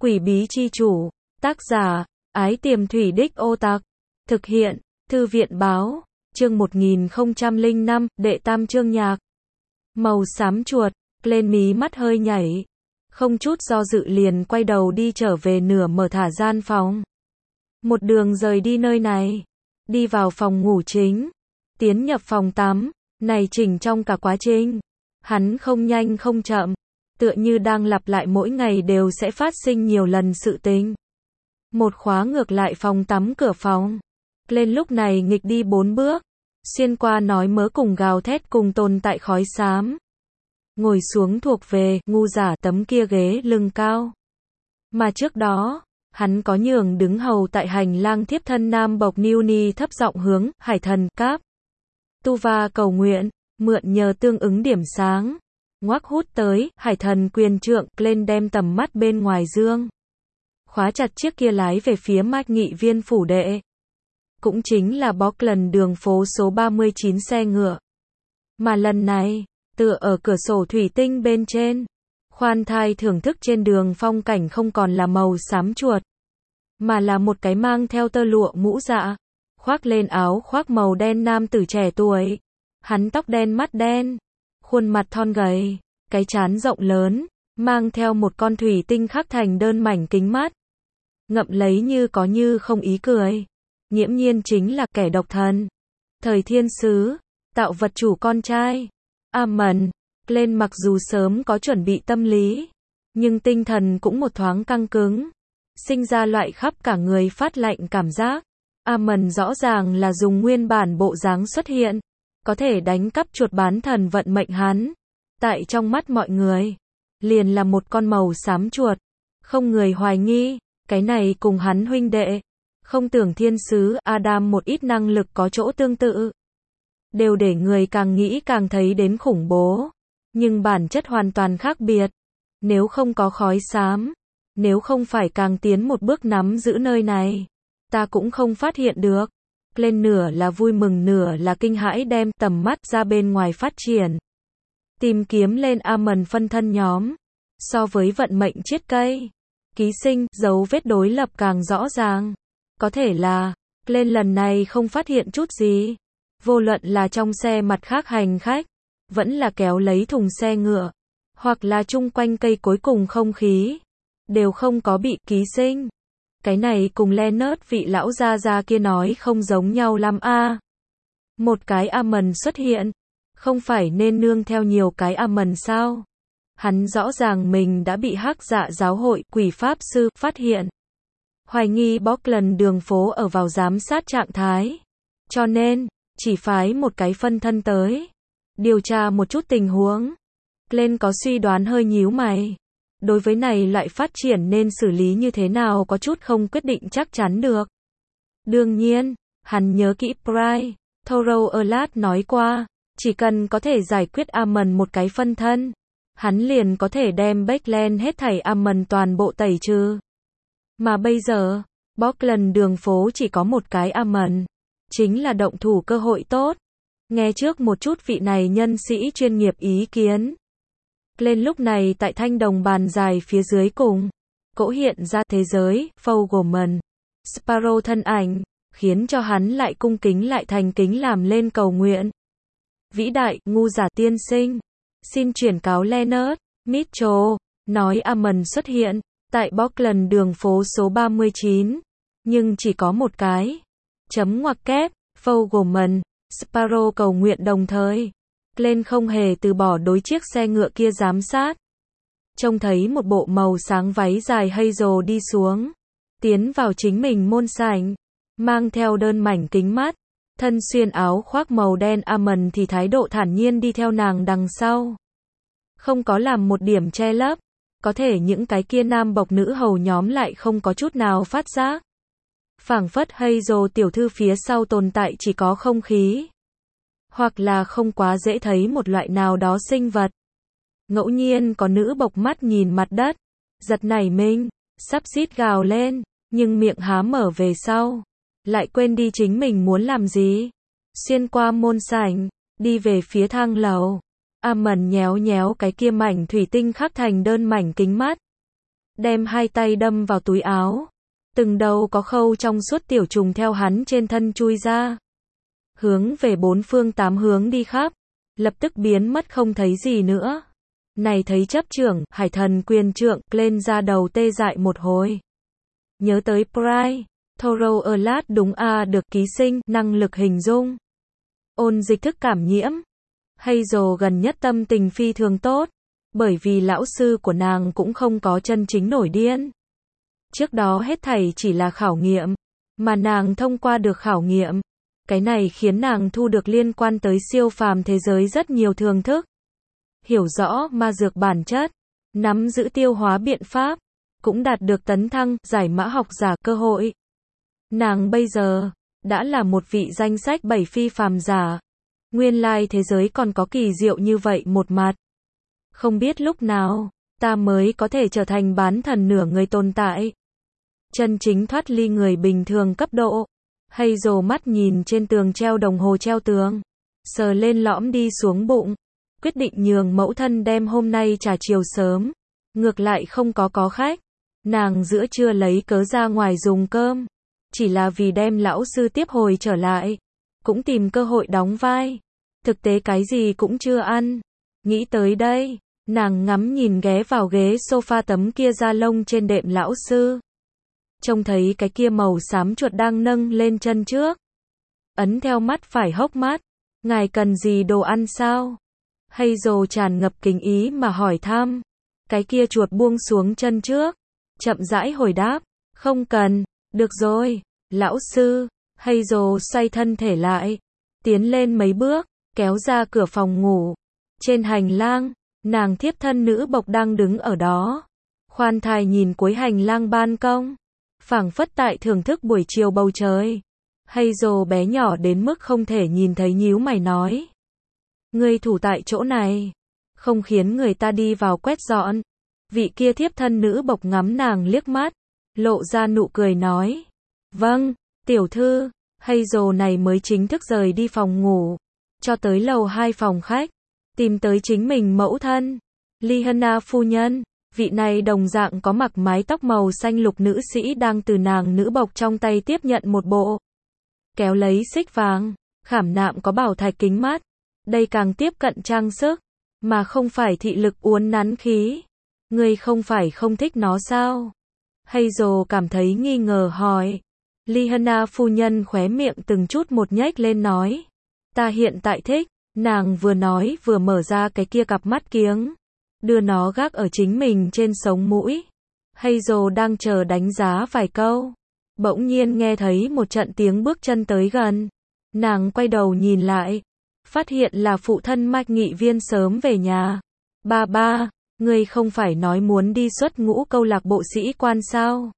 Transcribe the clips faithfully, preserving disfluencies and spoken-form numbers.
Quỷ bí chi chủ, tác giả, Ái Tiềm Thủy Đích Ô Tặc, thực hiện, Thư viện báo, chương một nghìn không trăm lẻ năm, đệ tam chương nhạc. Màu xám chuột, lên mí mắt hơi nhảy, không chút do dự liền quay đầu đi trở về nửa mở thả gian phòng. Một đường rời đi nơi này, đi vào phòng ngủ chính, tiến nhập phòng tắm, này chỉnh trong cả quá trình, hắn không nhanh không chậm, tựa như đang lặp lại mỗi ngày đều sẽ phát sinh nhiều lần sự tình. Một khóa ngược lại phòng tắm cửa phòng, lên lúc này nghịch đi bốn bước, xuyên qua nói mớ cùng gào thét cùng tồn tại khói xám. Ngồi xuống thuộc về, ngu giả tấm kia ghế lưng cao. Mà trước đó, hắn có nhường đứng hầu tại hành lang thiếp thân nam bộc Niu Ni thấp giọng hướng, hải thần, cáp. Tu Va cầu nguyện, mượn nhờ tương ứng điểm sáng. Ngoác hút tới, hải thần quyền trượng, lên đem tầm mắt bên ngoài dương. Khóa chặt chiếc kia lái về phía Mạch Nghị Viên phủ đệ. Cũng chính là Bockland đường phố số ba mươi chín xe ngựa. Mà lần này, tựa ở cửa sổ thủy tinh bên trên, khoan thai thưởng thức trên đường phong cảnh không còn là màu xám chuột, mà là một cái mang theo tơ lụa mũ dạ, khoác lên áo khoác màu đen nam tử trẻ tuổi. Hắn tóc đen mắt đen, khuôn mặt thon gầy, cái trán rộng lớn, mang theo một con thủy tinh khắc thành đơn mảnh kính mắt. Ngậm lấy như có như không ý cười. Nghiễm nhiên chính là kẻ độc thần. Thời thiên sứ, tạo vật chủ con trai. Amon, lên mặc dù sớm có chuẩn bị tâm lý, nhưng tinh thần cũng một thoáng căng cứng. Sinh ra loại khắp cả người phát lạnh cảm giác. Amon rõ ràng là dùng nguyên bản bộ dáng xuất hiện, có thể đánh cắp chuột bán thần vận mệnh hắn. Tại trong mắt mọi người, liền là một con màu xám chuột. Không người hoài nghi, cái này cùng hắn huynh đệ. Không tưởng thiên sứ Adam một ít năng lực có chỗ tương tự. Đều để người càng nghĩ càng thấy đến khủng bố. Nhưng bản chất hoàn toàn khác biệt. Nếu không có khói xám, nếu không phải càng tiến một bước nắm giữ nơi này, ta cũng không phát hiện được. Lên nửa là vui mừng nửa là kinh hãi đem tầm mắt ra bên ngoài phát triển. Tìm kiếm lên Amon phân thân nhóm. So với vận mệnh chiết cây, ký sinh, dấu vết đối lập càng rõ ràng. Có thể là, lên lần này không phát hiện chút gì. Vô luận là trong xe mặt khác hành khách, vẫn là kéo lấy thùng xe ngựa, hoặc là chung quanh cây cối cùng không khí, đều không có bị ký sinh. Cái này cùng Leonard vị lão gia gia kia nói không giống nhau lắm a. À. Một cái Amon xuất hiện, không phải nên nương theo nhiều cái Amon sao? Hắn rõ ràng mình đã bị hắc dạ giáo hội quỷ pháp sư phát hiện. Hoài nghi Bockland đường phố ở vào giám sát trạng thái. Cho nên, chỉ phái một cái phân thân tới. Điều tra một chút tình huống. Lên có suy đoán hơi nhíu mày. Đối với này loại phát triển nên xử lý như thế nào có chút không quyết định chắc chắn được. Đương nhiên, hắn nhớ kỹ Pride, Thorough Erlat nói qua, chỉ cần có thể giải quyết Amon một cái phân thân, hắn liền có thể đem Bockland hết thảy Amon toàn bộ tẩy trừ. Mà bây giờ, Bockland đường phố chỉ có một cái Amon, chính là động thủ cơ hội tốt. Nghe trước một chút vị này nhân sĩ chuyên nghiệp ý kiến. Lên lúc này tại thanh đồng bàn dài phía dưới cùng, cỗ hiện ra thế giới, Fogelman, Sparrow thân ảnh, khiến cho hắn lại cung kính lại thành kính làm lên cầu nguyện. Vĩ đại, ngu giả tiên sinh, xin chuyển cáo Leonard, Mitchell, nói Amon xuất hiện, tại Bockland đường phố số ba mươi chín, nhưng chỉ có một cái. Chấm ngoặc kép, Fogelman, Sparrow cầu nguyện đồng thời. Lên không hề từ bỏ đối chiếc xe ngựa kia giám sát. Trông thấy một bộ màu sáng váy dài hazel đi xuống. Tiến vào chính mình môn sảnh. Mang theo đơn mảnh kính mắt. Thân xuyên áo khoác màu đen Amon thì thái độ thản nhiên đi theo nàng đằng sau. Không có làm một điểm che lấp. Có thể những cái kia nam bộc nữ hầu nhóm lại không có chút nào phát giác. Phảng phất hazel tiểu thư phía sau tồn tại chỉ có không khí. Hoặc là không quá dễ thấy một loại nào đó sinh vật. Ngẫu nhiên có nữ bộc mắt nhìn mặt đất, giật nảy mình, sắp rít gào lên, nhưng miệng há mở về sau, lại quên đi chính mình muốn làm gì. Xuyên qua môn sảnh, đi về phía thang lầu. Amon nhéo nhéo cái kia mảnh thủy tinh khắc thành đơn mảnh kính mắt. đem hai tay đâm vào túi áo. Từng đầu có khâu trong suốt tiểu trùng theo hắn trên thân chui ra. Hướng về bốn phương tám hướng đi khắp, lập tức biến mất không thấy gì nữa. Này thấy chấp trưởng, hải thần quyền trượng, lên ra đầu tê dại một hồi. Nhớ tới Pride, Thorough Alert đúng a được ký sinh, năng lực hình dung. Ôn dịch thức cảm nhiễm. Hazel gần nhất tâm tình phi thường tốt, bởi vì lão sư của nàng cũng không có chân chính nổi điên. Trước đó hết thảy chỉ là khảo nghiệm, mà nàng thông qua được khảo nghiệm. Cái này khiến nàng thu được liên quan tới siêu phàm thế giới rất nhiều thưởng thức. Hiểu rõ ma dược bản chất, nắm giữ tiêu hóa biện pháp, cũng đạt được tấn thăng, giải mã học giả cơ hội. Nàng bây giờ, đã là một vị danh sách bảy phi phàm giả. Nguyên lai thế giới còn có kỳ diệu như vậy một mặt. Không biết lúc nào, ta mới có thể trở thành bán thần nửa người tồn tại. Chân chính thoát ly người bình thường cấp độ. Hazel mắt nhìn trên tường treo đồng hồ treo tường. Sờ lên lõm đi xuống bụng. Quyết định nhường mẫu thân đem hôm nay trà chiều sớm. Ngược lại không có có khách. Nàng giữa trưa lấy cớ ra ngoài dùng cơm. Chỉ là vì đem lão sư tiếp hồi trở lại. Cũng tìm cơ hội đóng vai. Thực tế cái gì cũng chưa ăn. Nghĩ tới đây, nàng ngắm nhìn ghé vào ghế sofa tấm kia da lông trên đệm lão sư. Trông thấy cái kia màu xám chuột đang nâng lên chân trước. Ấn theo mắt phải hốc mắt. Ngài cần gì đồ ăn sao? Hazel tràn ngập kính ý mà hỏi thăm. Cái kia chuột buông xuống chân trước. Chậm rãi hồi đáp. Không cần. Được rồi. Lão sư. Hazel xoay thân thể lại. Tiến lên mấy bước. Kéo ra cửa phòng ngủ. Trên hành lang. Nàng thiếp thân nữ bộc đang đứng ở đó. Khoan thai nhìn cuối hành lang ban công. Phảng phất tại thưởng thức buổi chiều bầu trời. Hazel bé nhỏ đến mức không thể nhìn thấy nhíu mày nói. Ngươi thủ tại chỗ này. Không khiến người ta đi vào quét dọn. Vị kia thiếp thân nữ bộc ngắm nàng liếc mắt. Lộ ra nụ cười nói. Vâng, tiểu thư. Hazel này mới chính thức rời đi phòng ngủ. Cho tới lầu hai phòng khách. Tìm tới chính mình mẫu thân. Liana phu nhân. Vị này đồng dạng có mặc mái tóc màu xanh lục nữ sĩ đang từ nàng nữ bộc trong tay tiếp nhận một bộ. Kéo lấy xích vàng. Khảm nạm có bảo thạch kính mắt. Đây càng tiếp cận trang sức. Mà không phải thị lực uốn nắn khí. Ngươi không phải không thích nó sao? Hazel cảm thấy nghi ngờ hỏi. Liana phu nhân khóe miệng từng chút một nhếch lên nói. Ta hiện tại thích. Nàng vừa nói vừa mở ra cái kia cặp mắt kiếng. Đưa nó gác ở chính mình trên sống mũi. Hazel đang chờ đánh giá vài câu. Bỗng nhiên nghe thấy một trận tiếng bước chân tới gần. Nàng quay đầu nhìn lại. Phát hiện là phụ thân Mạch Nghị Viên sớm về nhà. Ba ba, ngươi không phải nói muốn đi xuất ngũ câu lạc bộ sĩ quan sao?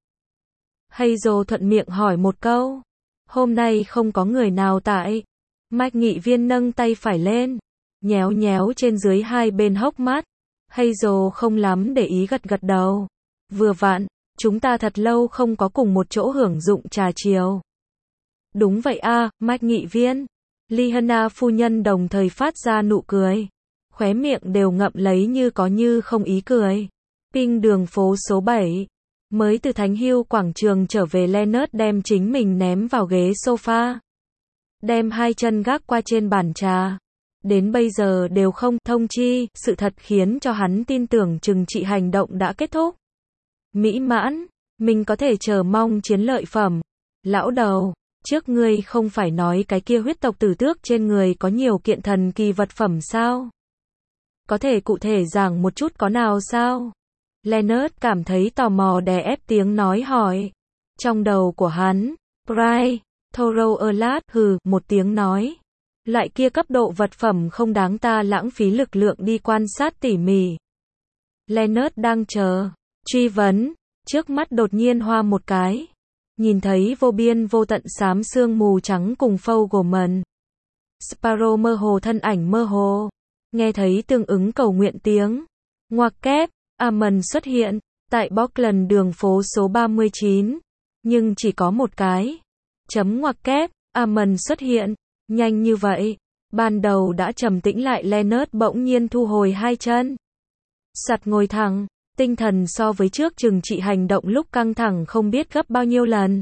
Hazel thuận miệng hỏi một câu. Hôm nay không có người nào tại. Mạch Nghị Viên nâng tay phải lên. Nhéo nhéo trên dưới hai bên hốc mắt. Hazel không lắm để ý gật gật đầu. Vừa vặn, chúng ta thật lâu không có cùng một chỗ hưởng dụng trà chiều. Đúng vậy a, Mạch Nghị Viên. Liana phu nhân đồng thời phát ra nụ cười. Khóe miệng đều ngậm lấy như có như không ý cười. Ping đường phố số bảy. Mới từ Thánh Hưu quảng trường trở về Leonard đem chính mình ném vào ghế sofa. Đem hai chân gác qua trên bàn trà. Đến bây giờ đều không thông chi, sự thật khiến cho hắn tin tưởng trừng trị hành động đã kết thúc. Mỹ mãn, mình có thể chờ mong chiến lợi phẩm. Lão đầu, trước ngươi không phải nói cái kia huyết tộc tử tước trên người có nhiều kiện thần kỳ vật phẩm sao? Có thể cụ thể giảng một chút có nào sao? Leonard cảm thấy tò mò đè ép tiếng nói hỏi. Trong đầu của hắn, Pride, Thorough Alert hừ một tiếng nói. Loại kia cấp độ vật phẩm không đáng ta lãng phí lực lượng đi quan sát tỉ mỉ. Leonard đang chờ, truy vấn, trước mắt đột nhiên hoa một cái. Nhìn thấy vô biên vô tận xám sương mù trắng cùng phâu gồ mần. Sparrow mơ hồ thân ảnh mơ hồ. Nghe thấy tương ứng cầu nguyện tiếng. Ngoặc kép, Amon xuất hiện, tại Bockland đường phố số ba mươi chín. Nhưng chỉ có một cái. Chấm ngoặc kép, Amon xuất hiện. Nhanh như vậy. Ban đầu đã trầm tĩnh lại Leonard bỗng nhiên thu hồi hai chân. Sặt ngồi thẳng. Tinh thần so với trước chừng trị hành động lúc căng thẳng không biết gấp bao nhiêu lần.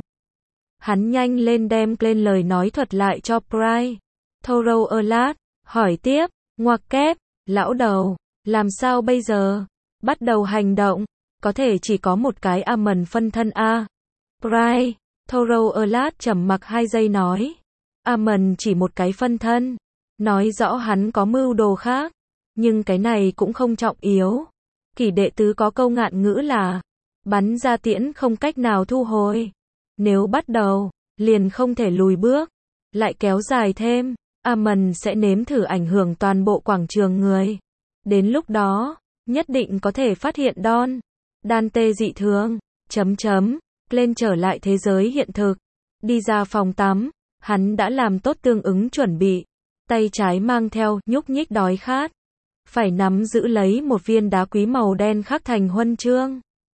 Hắn nhanh lên đem lên lời nói thuật lại cho Bryce. Thorough alert, hỏi tiếp, ngoặc kép, lão đầu, làm sao bây giờ? Bắt đầu hành động, có thể chỉ có một cái Amon phân thân a. Bryce, Thorough alert trầm mặc hai giây nói. Amon chỉ một cái phân thân, nói rõ hắn có mưu đồ khác, nhưng cái này cũng không trọng yếu. Kỷ đệ tứ có câu ngạn ngữ là, bắn ra tiễn không cách nào thu hồi. Nếu bắt đầu, liền không thể lùi bước, lại kéo dài thêm, Amon sẽ nếm thử ảnh hưởng toàn bộ quảng trường người. Đến lúc đó, nhất định có thể phát hiện Don, Dante dị thường, chấm chấm, lên trở lại thế giới hiện thực. Đi ra phòng tắm, hắn đã làm tốt tương ứng chuẩn bị, tay trái mang theo, nhúc nhích đói khát. Phải nắm giữ lấy một viên đá quý màu đen khắc thành huân chương.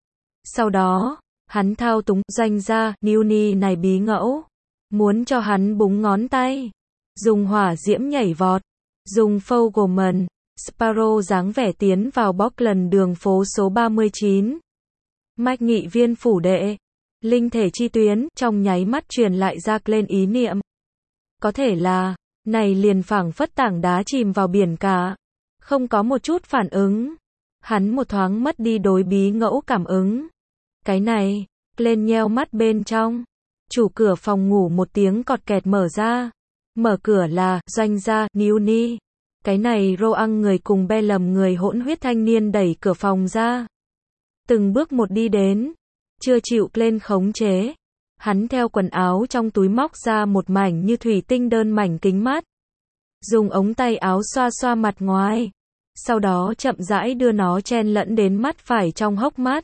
Sau đó, hắn thao túng doanh gia Newnie này bí ngẫu, muốn cho hắn búng ngón tay, dùng hỏa diễm nhảy vọt, dùng Fogelman, Sparrow dáng vẻ tiến vào Bockland đường phố số ba mươi chín. Mạch nghị viên phủ đệ, linh thể chi tuyến trong nháy mắt truyền lại ra lên ý niệm. Có thể là, này liền phảng phất tảng đá chìm vào biển cả, không có một chút phản ứng. Hắn một thoáng mất đi đối bí ngẫu cảm ứng. Cái này, lên nheo mắt bên trong. Chủ cửa phòng ngủ một tiếng cọt kẹt mở ra. Mở cửa là, doanh gia, Newnie. Cái này Roang người cùng be lầm người hỗn huyết thanh niên đẩy cửa phòng ra. Từng bước một đi đến. Chưa chịu lên khống chế. Hắn theo quần áo trong túi móc ra một mảnh như thủy tinh đơn mảnh kính mắt. Dùng ống tay áo xoa xoa mặt ngoài. Sau đó chậm rãi đưa nó chen lẫn đến mắt phải trong hốc mắt.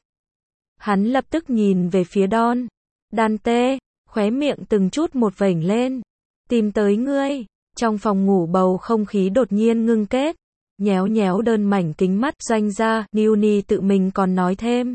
Hắn lập tức nhìn về phía Don. Dante, khóe miệng từng chút một vểnh lên. Tìm tới ngươi. Trong phòng ngủ bầu không khí đột nhiên ngưng kết. Nhéo nhéo đơn mảnh kính mắt doanh gia, Newnie tự mình còn nói thêm.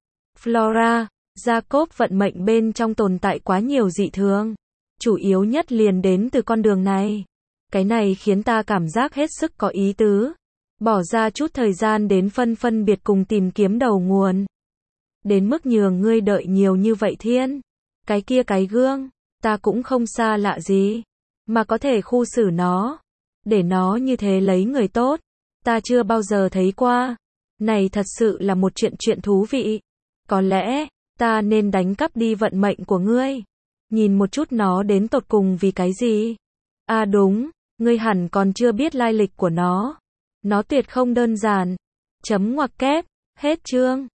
Flora, Jacob vận mệnh bên trong tồn tại quá nhiều dị thường. Chủ yếu nhất liền đến từ con đường này. Cái này khiến ta cảm giác hết sức có ý tứ. Bỏ ra chút thời gian đến phân phân biệt cùng tìm kiếm đầu nguồn. Đến mức nhường ngươi đợi nhiều như vậy thiên. Cái kia cái gương, ta cũng không xa lạ gì. Mà có thể khu xử nó. Để nó như thế lấy người tốt. Ta chưa bao giờ thấy qua. Này thật sự là một chuyện chuyện thú vị. Có lẽ, ta nên đánh cắp đi vận mệnh của ngươi. Nhìn một chút nó đến tột cùng vì cái gì. À đúng, ngươi hẳn còn chưa biết lai lịch của nó. Nó tuyệt không đơn giản. Chấm ngoặc kép, hết chương.